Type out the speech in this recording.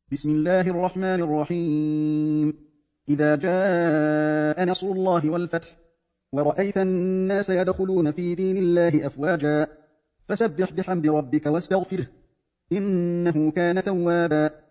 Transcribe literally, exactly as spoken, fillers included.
بسم الله الرحمن الرحيم. إذا جاء نصر الله والفتح ورأيت الناس يدخلون في دين الله أفواجا فسبح بحمد ربك واستغفره إنه كان توابا.